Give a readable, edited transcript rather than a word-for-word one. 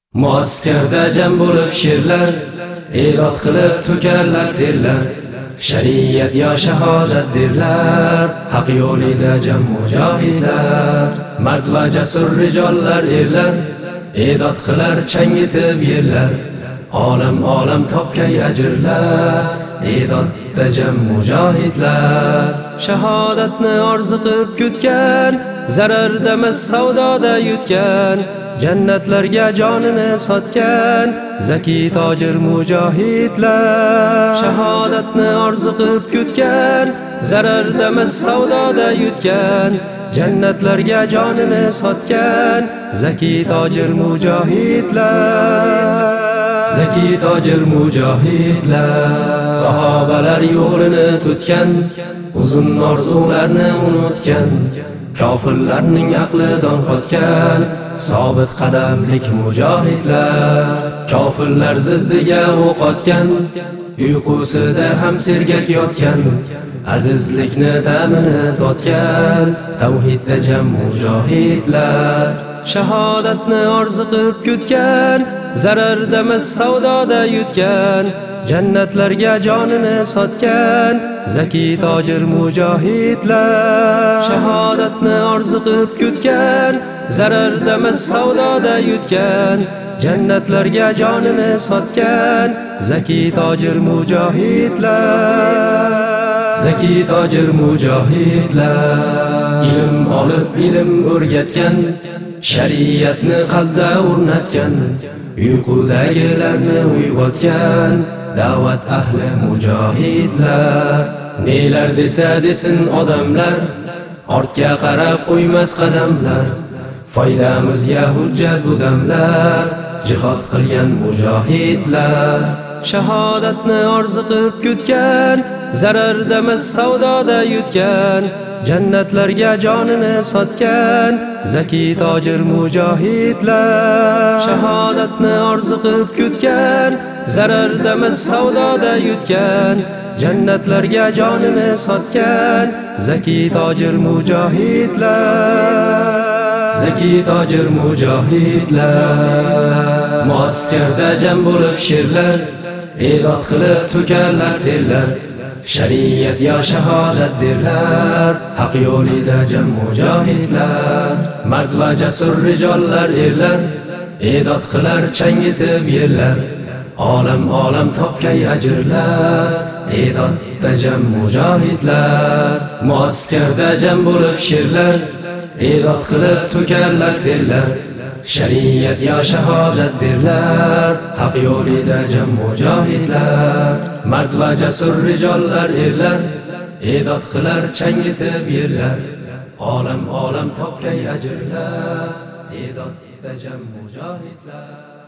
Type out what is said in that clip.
Muaskarda jam bo'lib she'rlar, e'lon qilib to'karlar terlar. Shariat yo shahodat derlar, haq yo'lida jam mujohidlar. Mard va jasur rijollar erlar, e'dod qilar changitib yerlar. Olam topgay ajrlar, e'dodda jam mujohidlar. Shahodatni orzu qilib kutgan, zararda emas savdoda yutgan, jannatlarga jonini sotgan zaki tojir mujohidlar. Shahodatni orzu qilib kutgan, zararda emas savdoda yutgan, jannatlarga jonini sotgan zaki tojir mujohidlar. Zaki tojir mujohidlar. Sahobalar yo'lini tutgan, uzun orzularni unutgan, kofirlarning aqlidan qotgan sobit qadamlik mujohidlar. Kofirlar ziddiga o'q otgan, uyqusida ham sergak yotgan, azizlikni ta'mini totgan tavhidda jam mujohidlar. Shahodatni orzu qilib kutgan, zararda emas savdoda yutgan, jannatlarga jonini sotgan zaki tojir mujohidlar. Shahodatni orzu qilib kutgan, zararda emas savdoda yutgan, jannatlarga jonini sotgan zaki tojir mujohidlar. Zaki tojir mujohidlar. Ilm olib ilm o'rgatgan, shariatni qalbda o'rnatgan, uyqudagilarni uyg'otgan da'vat ahli mujohidlar. Nelar desa desin odamlar, ortga qarab qo'ymas qadamlar. Foydamizga hujjat bu damlar, jihad qilgan mujohidlar. Shahodatni orzu qilib kutgan, zararda emas savdoda yutgan, jannatlarga jonini sotgan zaki tojir mujohidlar. Shahodatni orzu qilib kutgan, zararda emas savdoda yutgan, jannatlarga jonini sotgan zaki tojir mujohidlar. Zaki tojir mujohidlar. Muaskarda jam bo'lib she'rlar, e'lon qilib to'karlar terlar. Shariat yo shahodat derlar, haq yo'lida jam mujohidlar. Mard va jasur rijollar erlar, e'dod qilar changitib yerlar. Olam topgay ajrlar, e'dodda jam mujohidlar. Muaskarda jam bo'lib she'rlar, e'dod qilib to'karlar terlar. Shariat yo shahodat derlar, haq yo'lida jam mujohidlar. Mard va jasur rijollar erlar, e'dod qilar changitib yerlar. Olam topgay ajrlar, e'dodda jam mujohidlar.